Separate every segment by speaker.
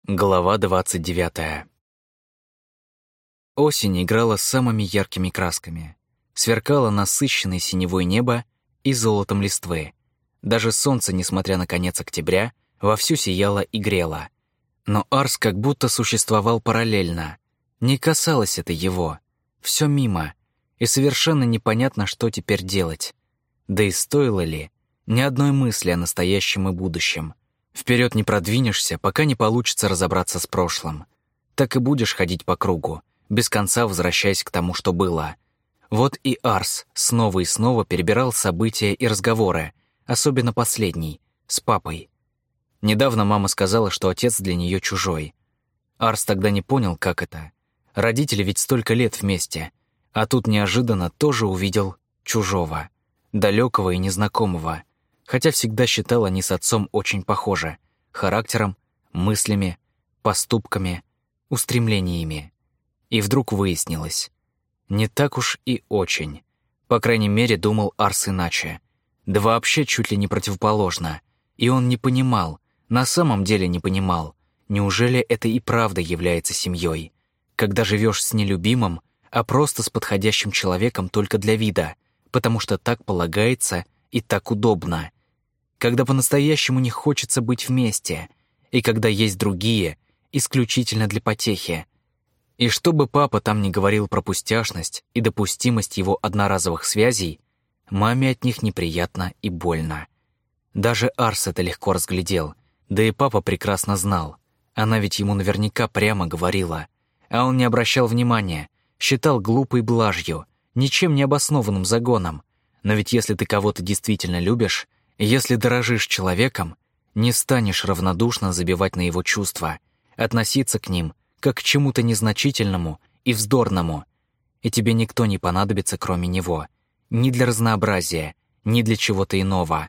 Speaker 1: Глава 29. Осень играла с самыми яркими красками. Сверкало насыщенное синевое небо и золотом листвы. Даже солнце, несмотря на конец октября, вовсю сияло и грело. Но Арс как будто существовал параллельно. Не касалось это его. Все мимо. И совершенно непонятно, что теперь делать. Да и стоило ли? Ни одной мысли о настоящем и будущем. Вперед не продвинешься, пока не получится разобраться с прошлым. Так и будешь ходить по кругу, без конца возвращаясь к тому, что было. Вот и Арс снова и снова перебирал события и разговоры, особенно последний, с папой. Недавно мама сказала, что отец для нее чужой. Арс тогда не понял, как это. Родители ведь столько лет вместе, а тут неожиданно тоже увидел чужого, далекого и незнакомого. Хотя всегда считал они с отцом очень похожи характером, мыслями, поступками, устремлениями. И вдруг выяснилось, не так уж и очень. По крайней мере, думал Арс иначе. Да вообще чуть ли не противоположно. И он не понимал, на самом деле не понимал, неужели это и правда является семьей, когда живешь с нелюбимым, а просто с подходящим человеком только для вида, потому что так полагается и так удобно. Когда по-настоящему не хочется быть вместе, и когда есть другие, исключительно для потехи. И что бы папа там ни говорил про пустяшность и допустимость его одноразовых связей, маме от них неприятно и больно. Даже Арс это легко разглядел, да и папа прекрасно знал. Она ведь ему наверняка прямо говорила, а он не обращал внимания, считал глупой блажью, ничем не обоснованным загоном. Но ведь если ты кого-то действительно любишь, если дорожишь человеком, не станешь равнодушно забивать на его чувства, относиться к ним как к чему-то незначительному и вздорному, и тебе никто не понадобится, кроме него, ни для разнообразия, ни для чего-то иного.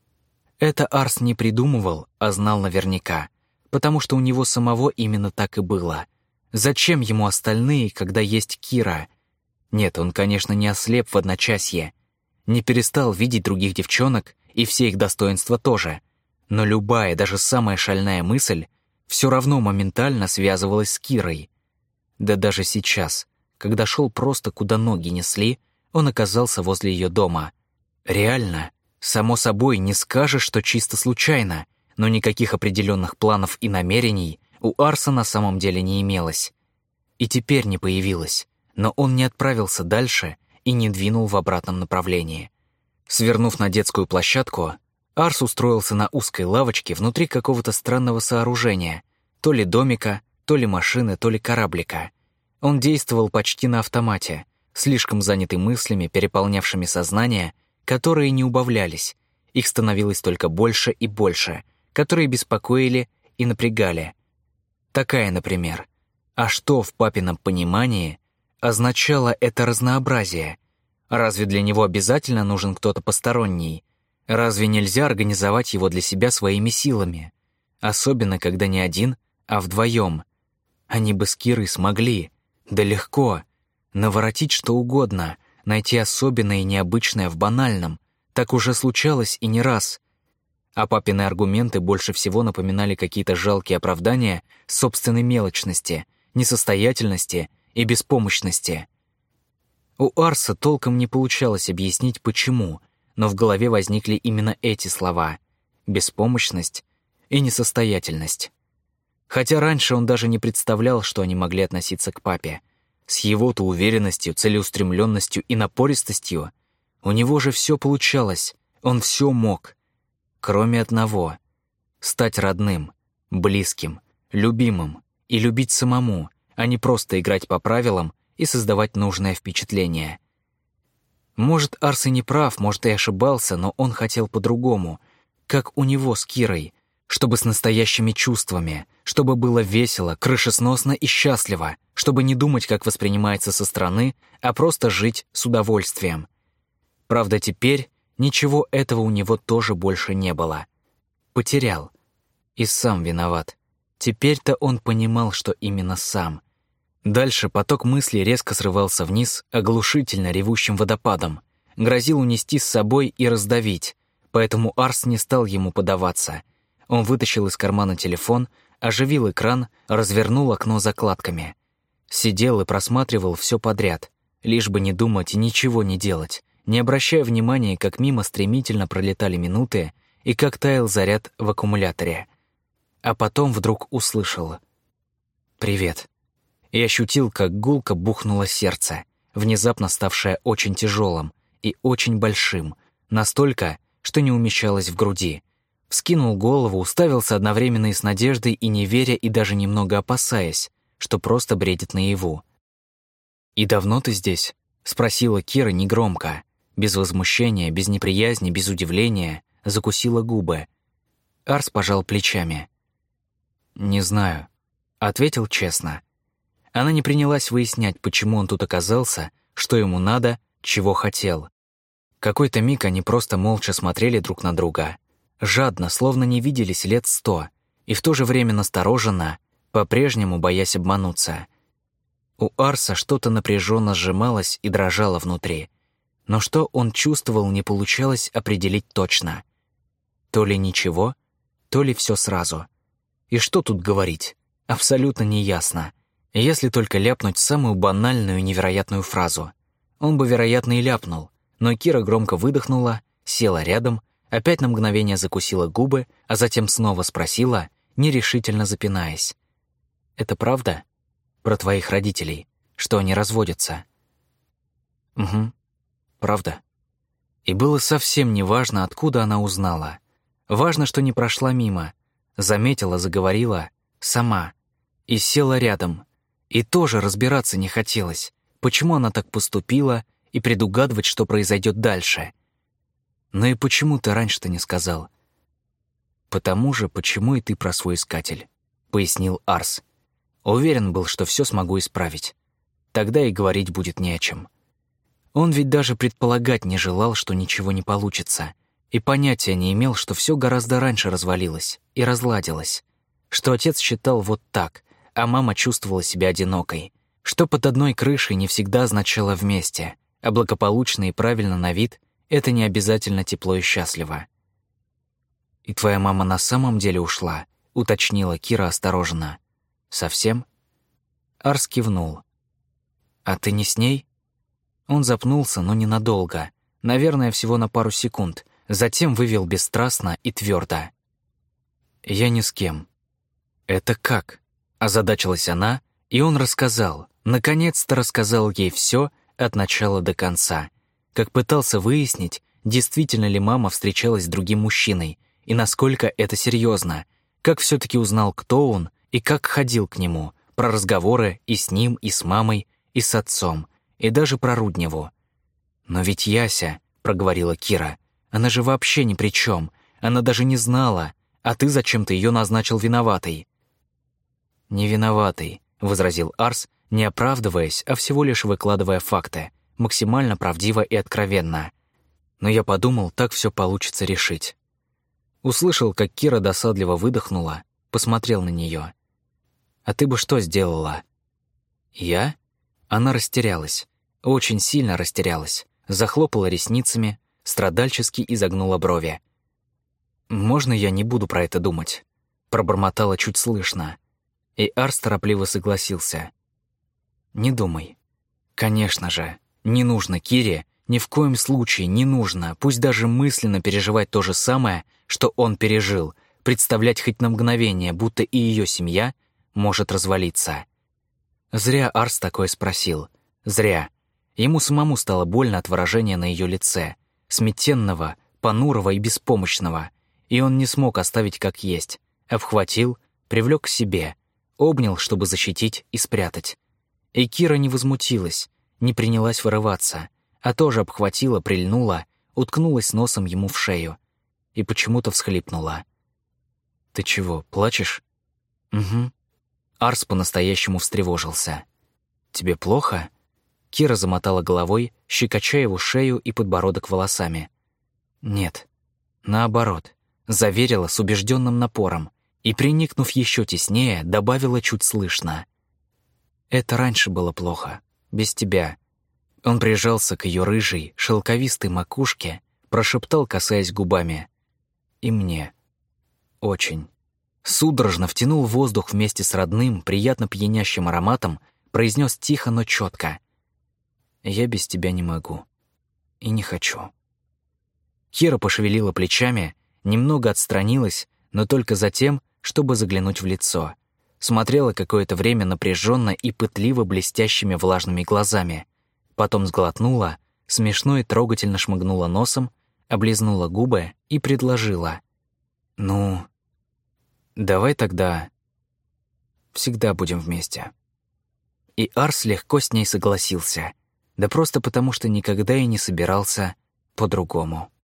Speaker 1: Это Арс не придумывал, а знал наверняка, потому что у него самого именно так и было. Зачем ему остальные, когда есть Кира? Нет, он, конечно, не ослеп в одночасье, не перестал видеть других девчонок и все их достоинства тоже, но любая, даже самая шальная мысль все равно моментально связывалась с Кирой. Да даже сейчас, когда шел просто куда ноги несли, он оказался возле ее дома. Реально, само собой, не скажешь, что чисто случайно, но никаких определенных планов и намерений у Арса на самом деле не имелось. И теперь не появилось, но он не отправился дальше и не двинул в обратном направлении. Свернув на детскую площадку, Арс устроился на узкой лавочке внутри какого-то странного сооружения, то ли домика, то ли машины, то ли кораблика. Он действовал почти на автомате, слишком занятый мыслями, переполнявшими сознание, которые не убавлялись, их становилось только больше и больше, которые беспокоили и напрягали. Такая, например, а что в папином понимании означало это разнообразие? Разве для него обязательно нужен кто-то посторонний? Разве нельзя организовать его для себя своими силами? Особенно, когда не один, а вдвоем. Они бы с Кирой смогли. Да легко. Наворотить что угодно, найти особенное и необычное в банальном. Так уже случалось и не раз. А папины аргументы больше всего напоминали какие-то жалкие оправдания собственной мелочности, несостоятельности и беспомощности. У Арса толком не получалось объяснить, почему, но в голове возникли именно эти слова — беспомощность и несостоятельность. Хотя раньше он даже не представлял, что они могли относиться к папе. С его-то уверенностью, целеустремленностью и напористостью у него же все получалось, он все мог. Кроме одного — стать родным, близким, любимым и любить самому, а не просто играть по правилам и создавать нужное впечатление. Может, Арс и не прав, может, и ошибался, но он хотел по-другому, как у него с Кирой, чтобы с настоящими чувствами, чтобы было весело, крышесносно и счастливо, чтобы не думать, как воспринимается со стороны, а просто жить с удовольствием. Правда, теперь ничего этого у него тоже больше не было. Потерял. И сам виноват. Теперь-то он понимал, что именно сам. Дальше поток мыслей резко срывался вниз, оглушительно ревущим водопадом, грозил унести с собой и раздавить, поэтому Арс не стал ему поддаваться. Он вытащил из кармана телефон, оживил экран, развернул окно закладками. Сидел и просматривал все подряд, лишь бы не думать и ничего не делать, не обращая внимания, как мимо стремительно пролетали минуты и как таял заряд в аккумуляторе. А потом вдруг услышал «Привет». И ощутил, как гулко бухнуло сердце, внезапно ставшее очень тяжелым и очень большим, настолько, что не умещалось в груди. Вскинул голову, уставился одновременно и с надеждой, и не веря, и даже немного опасаясь, что просто бредит наяву. «И давно ты здесь?» — спросила Кира негромко, без возмущения, без неприязни, без удивления, закусила губы. Арс пожал плечами. «Не знаю», — ответил честно. Она не принялась выяснять, почему он тут оказался, что ему надо, чего хотел. Какой-то миг они просто молча смотрели друг на друга, жадно, словно не виделись лет 100, и в то же время настороженно, по-прежнему боясь обмануться. У Арса что-то напряженно сжималось и дрожало внутри, но что он чувствовал, не получалось определить точно. То ли ничего, то ли все сразу. И что тут говорить? Абсолютно неясно. Если только ляпнуть самую банальную и невероятную фразу. Он бы, вероятно, и ляпнул, но Кира громко выдохнула, села рядом, опять на мгновение закусила губы, а затем снова спросила, нерешительно запинаясь. «Это правда? Про твоих родителей, что они разводятся?» «Угу, правда». И было совсем не важно, откуда она узнала. Важно, что не прошла мимо, заметила, заговорила, сама, и села рядом. И тоже разбираться не хотелось, почему она так поступила, и предугадывать, что произойдет дальше. «Ну и почему ты раньше-то не сказал?» «Потому же, почему и ты про свой искатель», — пояснил Арс. Уверен был, что все смогу исправить. Тогда и говорить будет не о чем. Он ведь даже предполагать не желал, что ничего не получится, и понятия не имел, что все гораздо раньше развалилось и разладилось, что отец считал вот так, а мама чувствовала себя одинокой, что под одной крышей не всегда означало вместе, а благополучно и правильно на вид — это не обязательно тепло и счастливо. «И твоя мама на самом деле ушла?» — уточнила Кира осторожно. «Совсем?» Арс кивнул. «А ты не с ней?» Он запнулся, но ненадолго, наверное, всего на пару секунд, затем вывел бесстрастно и твердо. «Я ни с кем». «Это как?» — озадачилась она, и он рассказал, наконец-то рассказал ей все от начала до конца, как пытался выяснить, действительно ли мама встречалась с другим мужчиной, и насколько это серьезно, как все-таки узнал, кто он, и как ходил к нему, про разговоры и с ним, и с мамой, и с отцом, и даже про Рудневу. «Но ведь Яся», — проговорила Кира, — «она же вообще ни при чем, она даже не знала, а ты зачем-то ее назначил виноватой». «Не виноватой», — возразил Арс, не оправдываясь, а всего лишь выкладывая факты, максимально правдиво и откровенно. Но я подумал, так все получится решить. Услышал, как Кира досадливо выдохнула, посмотрел на нее. «А ты бы что сделала?» «Я?» Она растерялась, очень сильно растерялась, захлопала ресницами, страдальчески изогнула брови. «Можно я не буду про это думать?» Пробормотала чуть слышно. И Арс торопливо согласился. «Не думай. Конечно же, не нужно Кире, ни в коем случае не нужно, пусть даже мысленно переживать то же самое, что он пережил, представлять хоть на мгновение, будто и ее семья может развалиться». Зря Арс такое спросил. Зря. Ему самому стало больно от выражения на ее лице, сметенного, понурого и беспомощного, и он не смог оставить как есть, обхватил, привлек к себе, обнял, чтобы защитить и спрятать. И Кира не возмутилась, не принялась вырываться, а тоже обхватила, прильнула, уткнулась носом ему в шею и почему-то всхлипнула. «Ты чего, плачешь?» «Угу». Арс по-настоящему встревожился. «Тебе плохо?» Кира замотала головой, щекоча его шею и подбородок волосами. «Нет, наоборот», заверила с убежденным напором и, приникнув еще теснее, добавила чуть слышно. «Это раньше было плохо, без тебя». Он прижался к ее рыжей, шелковистой макушке, прошептал, касаясь губами. «И мне». Очень. Судорожно втянул воздух вместе с родным, приятно пьянящим ароматом, произнес тихо, но четко: «Я без тебя не могу. И не хочу». Кира пошевелила плечами, немного отстранилась, но только затем, чтобы заглянуть в лицо. Смотрела какое-то время напряженно и пытливо блестящими влажными глазами. Потом сглотнула, смешно и трогательно шмыгнула носом, облизнула губы и предложила: «Ну, давай тогда всегда будем вместе». И Арс легко с ней согласился, да просто потому, что никогда и не собирался по-другому.